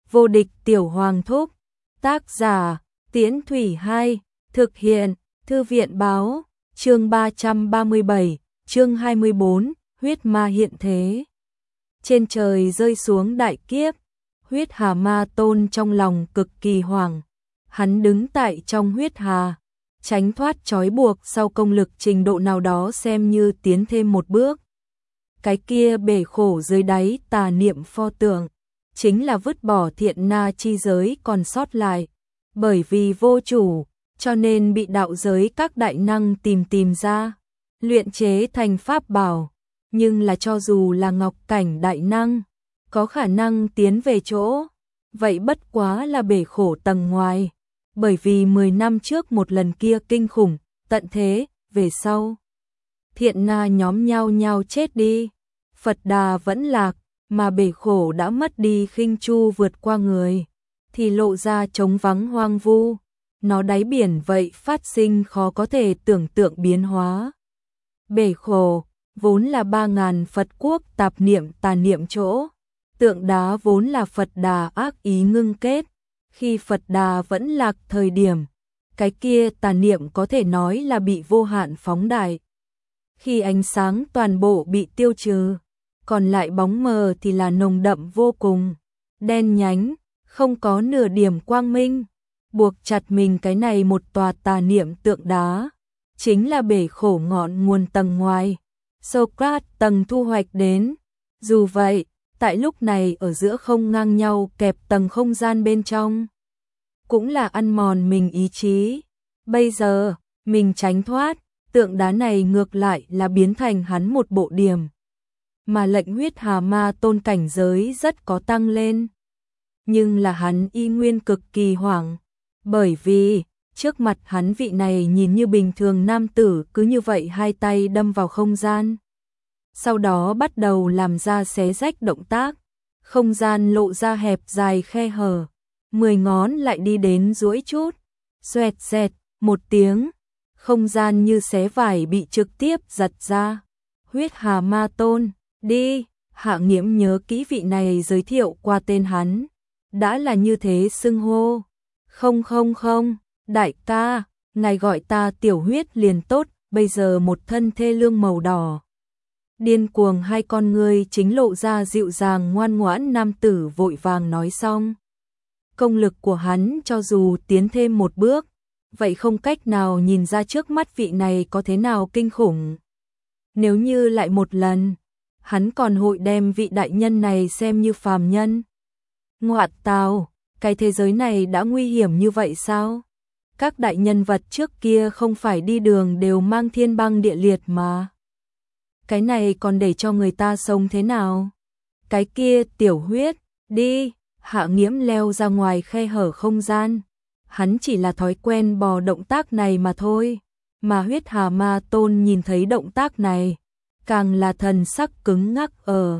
Vô địch tiểu hoàng thúc. Tác giả, Tiễn Thủy 2, thực hiện, Thư viện báo, chương 337, chương 24, huyết ma hiện thế. Trên trời rơi xuống đại kiếp, huyết hà ma tôn trong lòng cực kỳ hoảng. Hắn đứng tại trong huyết hà, tránh thoát trói buộc sau công lực trình độ nào đó xem như tiến thêm một bước. Cái kia bể khổ dưới đáy tà niệm pho tượng, chính là vứt bỏ thiện na chi giới còn sót lại. Bởi vì vô chủ, cho nên bị đạo giới các đại năng tìm ra, luyện chế thành pháp bảo. Nhưng là cho dù là ngọc cảnh đại năng, có khả năng tiến về chỗ, vậy bất quá là bể khổ tầng ngoài. Bởi vì 10 năm trước một lần kia kinh khủng, tận thế, về sau. Thiện na nhóm nhau chết đi, Phật Đà vẫn lạc, mà bể khổ đã mất đi khinh chu vượt qua người, thì lộ ra trống vắng hoang vu. Nó đáy biển vậy phát sinh khó có thể tưởng tượng biến hóa. Bể khổ, vốn là 3.000 Phật quốc tạp niệm tà niệm chỗ. Tượng đá vốn là Phật Đà ác ý ngưng kết. Khi Phật Đà vẫn lạc thời điểm, cái kia tà niệm có thể nói là bị vô hạn phóng đại. Khi ánh sáng toàn bộ bị tiêu trừ, còn lại bóng mờ thì là nồng đậm vô cùng, đen nhánh, không có nửa điểm quang minh. Buộc chặt mình cái này một tòa tà niệm tượng đá, chính là bể khổ ngọn nguồn tầng ngoài. Socrates tầng thu hoạch đến. Dù vậy, tại lúc này ở giữa không ngang nhau kẹp tầng không gian bên trong, cũng là ăn mòn mình ý chí. Bây giờ, mình tránh thoát, tượng đá này ngược lại là biến thành hắn một bộ điểm. Mà lệnh huyết hà ma tôn cảnh giới rất có tăng lên. Nhưng là hắn y nguyên cực kỳ hoảng. Bởi vì, trước mặt hắn vị này nhìn như bình thường nam tử cứ như vậy hai tay đâm vào không gian. Sau đó bắt đầu làm ra xé rách động tác. Không gian lộ ra hẹp dài khe hở. 10 ngón lại đi đến duỗi chút. Xoẹt xẹt, một tiếng. Không gian như xé vải bị trực tiếp giật ra. Huyết hà ma tôn, đi. Hạ Nghiễm nhớ kỹ vị này giới thiệu qua tên hắn. Đã là như thế xưng hô. Không, đại ca, ngài gọi ta tiểu huyết liền tốt, bây giờ một thân thê lương màu đỏ. Điên cuồng hai con ngươi chính lộ ra dịu dàng ngoan ngoãn nam tử vội vàng nói xong. Công lực của hắn cho dù tiến thêm một bước, vậy không cách nào nhìn ra trước mắt vị này có thế nào kinh khủng. Nếu như lại một lần, hắn còn hội đem vị đại nhân này xem như phàm nhân. Ngoại tào, cái thế giới này đã nguy hiểm như vậy sao? Các đại nhân vật trước kia không phải đi đường đều mang thiên băng địa liệt mà. Cái này còn để cho người ta sống thế nào? Cái kia tiểu huyết, đi. Hạ Nghiễm leo ra ngoài khe hở không gian. Hắn chỉ là thói quen bò động tác này mà thôi. Mà huyết hà ma tôn nhìn thấy động tác này, càng là thần sắc cứng ngắc.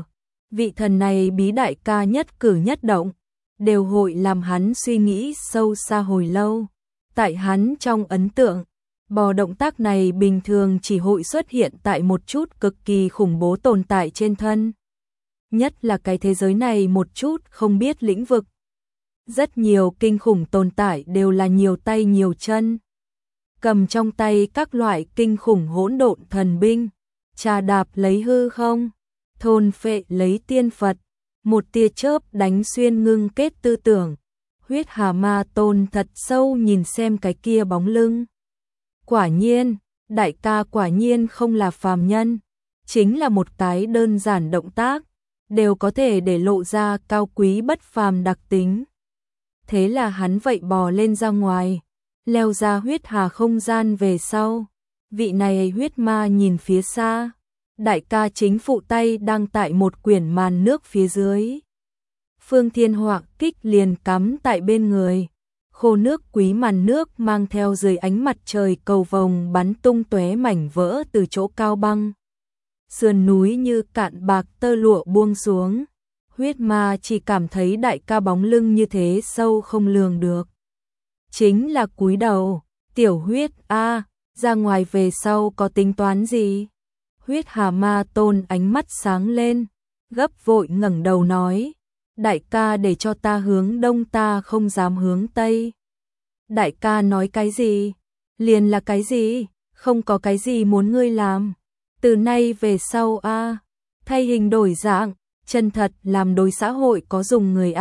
Vị thần này bí đại ca nhất cử nhất động, đều hội làm hắn suy nghĩ sâu xa hồi lâu. Tại hắn trong ấn tượng, bò động tác này bình thường chỉ hội xuất hiện tại một chút cực kỳ khủng bố tồn tại trên thân. Nhất là cái thế giới này một chút không biết lĩnh vực. Rất nhiều kinh khủng tồn tại đều là nhiều tay nhiều chân. Cầm trong tay các loại kinh khủng hỗn độn thần binh, trà đạp lấy hư không, thôn phệ lấy tiên Phật. Một tia chớp đánh xuyên ngưng kết tư tưởng. Huyết hà ma tôn thật sâu nhìn xem cái kia bóng lưng. Quả nhiên, đại ca quả nhiên không là phàm nhân. Chính là một cái đơn giản động tác, đều có thể để lộ ra cao quý bất phàm đặc tính. Thế là hắn vậy bò lên ra ngoài, leo ra huyết hà không gian về sau. Vị này huyết ma nhìn phía xa. Đại ca chính phụ tay đang tại một quyển màn nước phía dưới. Phương Thiên Họa kích liền cắm tại bên người. Khô nước quý màn nước mang theo dưới ánh mặt trời cầu vồng bắn tung tóe mảnh vỡ từ chỗ cao băng. Sườn núi như cạn bạc tơ lụa buông xuống. Huyết ma chỉ cảm thấy đại ca bóng lưng như thế sâu không lường được. Chính là cúi đầu. Tiểu huyết ra ngoài về sau có tính toán gì? Huyết hà ma tôn ánh mắt sáng lên, gấp vội ngẩng đầu nói. Đại ca để cho ta hướng đông, ta không dám hướng tây. Đại ca nói cái gì? Liền là cái gì? Không có cái gì muốn ngươi làm. Từ nay về sau thay hình đổi dạng, chân thật làm đối xã hội có dùng người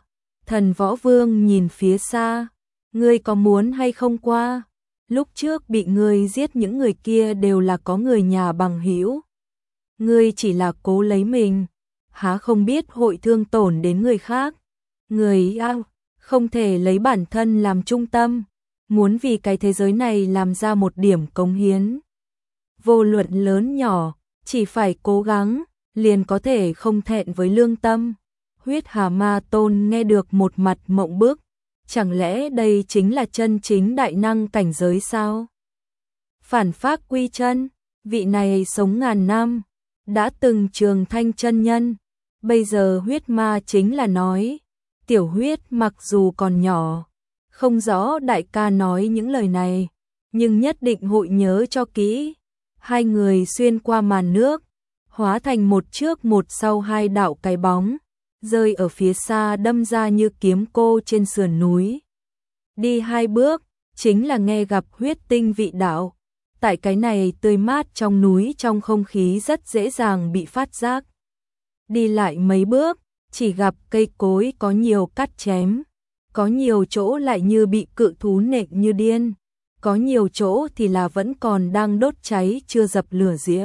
Thần Võ Vương nhìn phía xa, ngươi có muốn hay không qua? Lúc trước bị ngươi giết những người kia đều là có người nhà bằng hữu. Ngươi chỉ là cố lấy mình, há không biết hội thương tổn đến người khác. Người không thể lấy bản thân làm trung tâm, muốn vì cái thế giới này làm ra một điểm cống hiến. Vô luận lớn nhỏ, chỉ phải cố gắng, liền có thể không thẹn với lương tâm. Huyết Hà Ma Tôn nghe được một mặt mộng bức, chẳng lẽ đây chính là chân chính đại năng cảnh giới sao? Phản Phác Quy Chân, vị này sống ngàn năm, đã từng Trường Thanh chân nhân, bây giờ huyết ma chính là nói, tiểu huyết mặc dù còn nhỏ, không rõ đại ca nói những lời này, nhưng nhất định hội nhớ cho kỹ. Hai người xuyên qua màn nước, hóa thành một trước một sau hai đạo cái bóng, rơi ở phía xa đâm ra như kiếm cô trên sườn núi. Đi hai bước, chính là nghe gặp huyết tinh vị đạo. Tại cái này tươi mát trong núi, trong không khí rất dễ dàng bị phát giác. Đi lại mấy bước, chỉ gặp cây cối có nhiều cắt chém, có nhiều chỗ lại như bị cự thú nện như điên, có nhiều chỗ thì là vẫn còn đang đốt cháy chưa dập lửa diễm.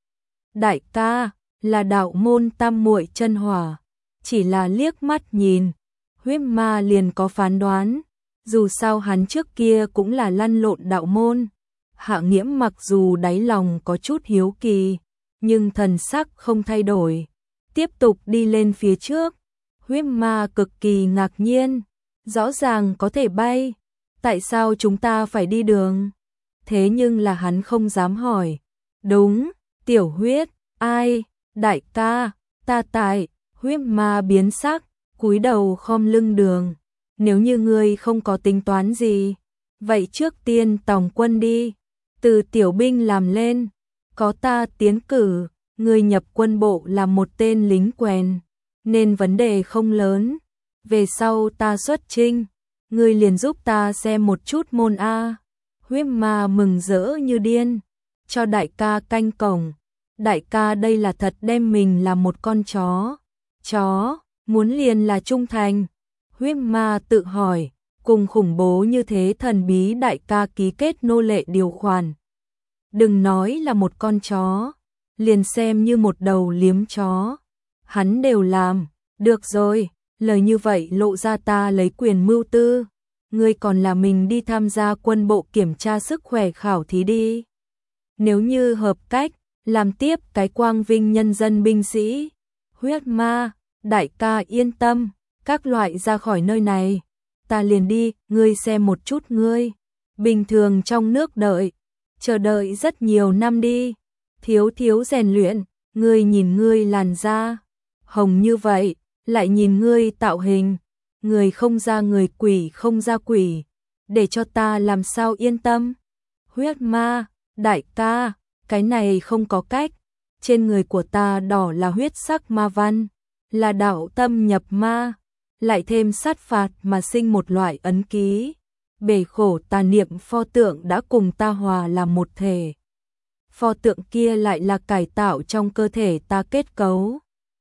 Đại ca, là đạo môn Tam Muội Chân Hỏa, chỉ là liếc mắt nhìn, huyết ma liền có phán đoán, dù sao hắn trước kia cũng là lăn lộn đạo môn. Hạ Nghiễm mặc dù đáy lòng có chút hiếu kỳ, nhưng thần sắc không thay đổi, tiếp tục đi lên phía trước. Huyết ma cực kỳ ngạc nhiên, rõ ràng có thể bay, tại sao chúng ta phải đi đường? Thế nhưng là hắn không dám hỏi. Đúng, tiểu huyết, ai? Đại ca, ta tại. Huyết ma biến sắc, cúi đầu khom lưng đường. Nếu như ngươi không có tính toán gì, vậy trước tiên tòng quân đi, từ tiểu binh làm lên, có ta tiến cử, ngươi nhập quân bộ làm một tên lính quèn, nên vấn đề không lớn. Về sau ta xuất chinh, ngươi liền giúp ta xem một chút môn A. Huyết ma mừng rỡ như điên, cho đại ca canh cổng. Đại ca đây là thật đem mình làm một con chó. Chó, muốn liền là trung thành. Huyết ma tự hỏi, cùng khủng bố như thế thần bí đại ca ký kết nô lệ điều khoản. Đừng nói là một con chó, liền xem như một đầu liếm chó, hắn đều làm. Được rồi, lời như vậy lộ ra ta lấy quyền mưu tư, ngươi còn là mình đi tham gia quân bộ kiểm tra sức khỏe khảo thí đi. Nếu như hợp cách, làm tiếp cái quang vinh nhân dân binh sĩ. Huyết ma, đại ca yên tâm, các loại ra khỏi nơi này, ta liền đi, ngươi xem một chút ngươi. Bình thường trong nước chờ đợi rất nhiều năm đi, thiếu rèn luyện, ngươi nhìn ngươi làn da hồng như vậy, lại nhìn ngươi tạo hình, người không ra người, quỷ không ra quỷ, để cho ta làm sao yên tâm. Huyết ma, đại ca, cái này không có cách, trên người của ta đỏ là huyết sắc ma văn, là đạo tâm nhập ma, lại thêm sát phạt mà sinh một loại ấn ký. Bể khổ tà niệm pho tượng đã cùng ta hòa làm một thể. Pho tượng kia lại là cải tạo trong cơ thể ta kết cấu,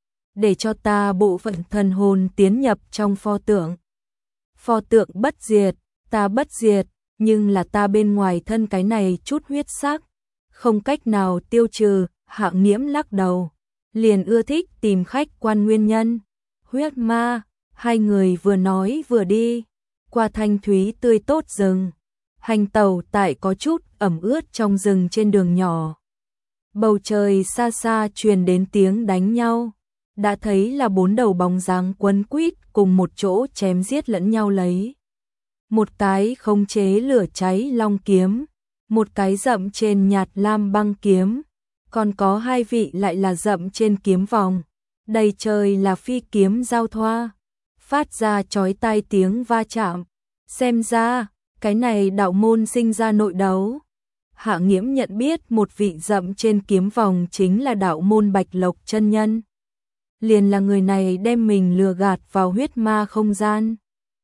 để cho ta bộ phận thần hồn tiến nhập trong pho tượng. Pho tượng bất diệt, ta bất diệt, nhưng là ta bên ngoài thân cái này chút huyết sắc, không cách nào tiêu trừ. Hạ Nghiễm lắc đầu, liền ưa thích tìm khách quan nguyên nhân. Huyết ma, hai người vừa nói vừa đi, qua thanh thúy tươi tốt rừng, hành tàu tại có chút ẩm ướt trong rừng trên đường nhỏ. Bầu trời xa xa truyền đến tiếng đánh nhau, đã thấy là bốn đầu bóng dáng quấn quýt cùng một chỗ chém giết lẫn nhau lấy. Một cái khống chế lửa cháy long kiếm, một cái dậm trên nhạt lam băng kiếm, còn có hai vị lại là dậm trên kiếm vòng. Đầy trời là phi kiếm giao thoa, phát ra chói tai tiếng va chạm. Xem ra, cái này đạo môn sinh ra nội đấu. Hạ Nghiễm nhận biết một vị dậm trên kiếm vòng chính là đạo môn Bạch Lộc chân nhân. liền là người này đem mình lừa gạt vào huyết ma không gian.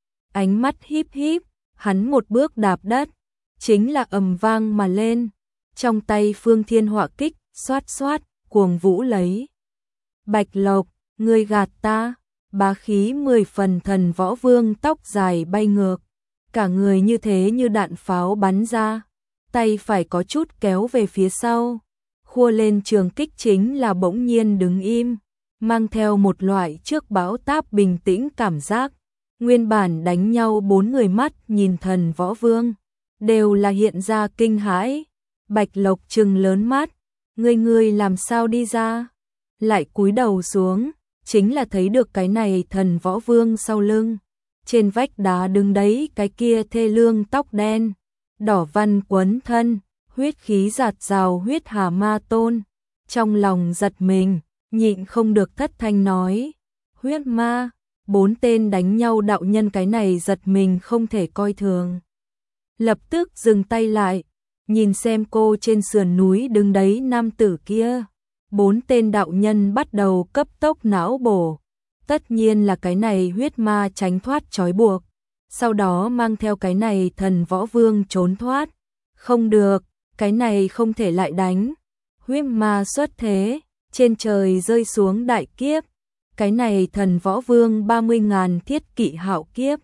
Ánh mắt híp híp, hắn một bước đạp đất, chính là ầm vang mà lên, trong tay Phương Thiên Họa kích, xoát xoát, cuồng vũ lấy. Bạch Lộc, ngươi gạt ta, bá khí 10 phần Thần Võ Vương tóc dài bay ngược, cả người như thế như đạn pháo bắn ra, tay phải có chút kéo về phía sau, khua lên trường kích chính là bỗng nhiên đứng im, mang theo một loại trước bão táp bình tĩnh cảm giác. Nguyên bản đánh nhau 4 người mắt nhìn Thần Võ Vương, đều là hiện ra kinh hãi. Bạch Lộc trừng lớn mắt, ngươi làm sao đi ra? Lại cúi đầu xuống, chính là thấy được cái này Thần Võ Vương sau lưng. Trên vách đá đứng đấy cái kia thê lương tóc đen, đỏ văn quấn thân, huyết khí giạt rào huyết hà ma tôn. Trong lòng giật mình, nhịn không được thất thanh nói, huyết ma. 4 tên đánh nhau đạo nhân cái này giật mình không thể coi thường. Lập tức dừng tay lại, nhìn xem cô trên sườn núi đứng đấy nam tử kia. 4 tên đạo nhân bắt đầu cấp tốc não bổ. Tất nhiên là cái này huyết ma tránh thoát trói buộc. Sau đó mang theo cái này Thần Võ Vương trốn thoát. Không được, cái này không thể lại đánh. Huyết ma xuất thế, trên trời rơi xuống đại kiếp. Cái này Thần Võ Vương 30.000 thiết kỵ hạo kiếp.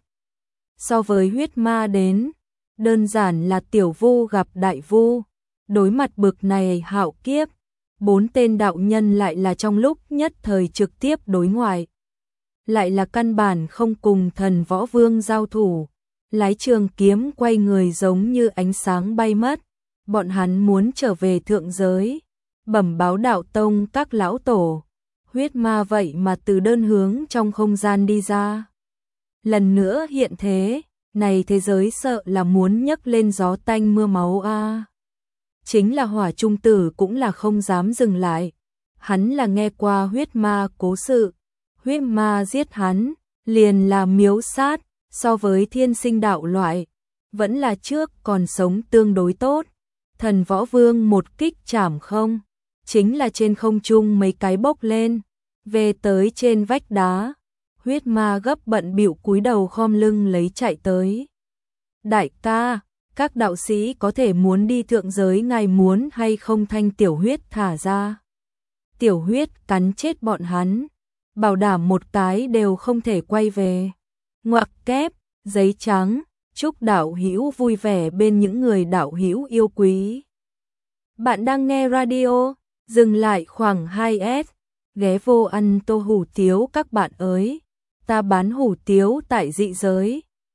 So với huyết ma đến, đơn giản là tiểu vu gặp đại vu. Đối mặt bực này hạo kiếp, 4 tên đạo nhân lại là trong lúc nhất thời trực tiếp đối ngoại. Lại là căn bản không cùng Thần Võ Vương giao thủ. Lái trường kiếm quay người giống như ánh sáng bay mất. Bọn hắn muốn trở về thượng giới, bẩm báo đạo tông các lão tổ. Huyết ma vậy mà từ đơn hướng trong không gian đi ra. Lần nữa hiện thế, này thế giới sợ là muốn nhấc lên gió tanh mưa máu a. Chính là Hỏa Trung Tử cũng là không dám dừng lại. Hắn là nghe qua huyết ma cố sự. Huyết ma giết hắn, liền là miếu sát, so với thiên sinh đạo loại. Vẫn là trước còn sống tương đối tốt. Thần Võ Vương một kích chảm không. Chính là trên không trung mấy cái bốc lên, về tới trên vách đá, huyết ma gấp bận bịu cúi đầu khom lưng lấy chạy tới. Đại ca, các đạo sĩ có thể muốn đi thượng giới ngài muốn hay không thanh tiểu huyết thả ra. Tiểu huyết cắn chết bọn hắn, bảo đảm một cái đều không thể quay về. Ngoặc kép, giấy trắng, chúc đạo hữu vui vẻ bên những người đạo hữu yêu quý. Bạn đang nghe radio, dừng lại khoảng 2S, ghé vô ăn tô hủ tiếu các bạn ơi, ta bán hủ tiếu tại dị giới.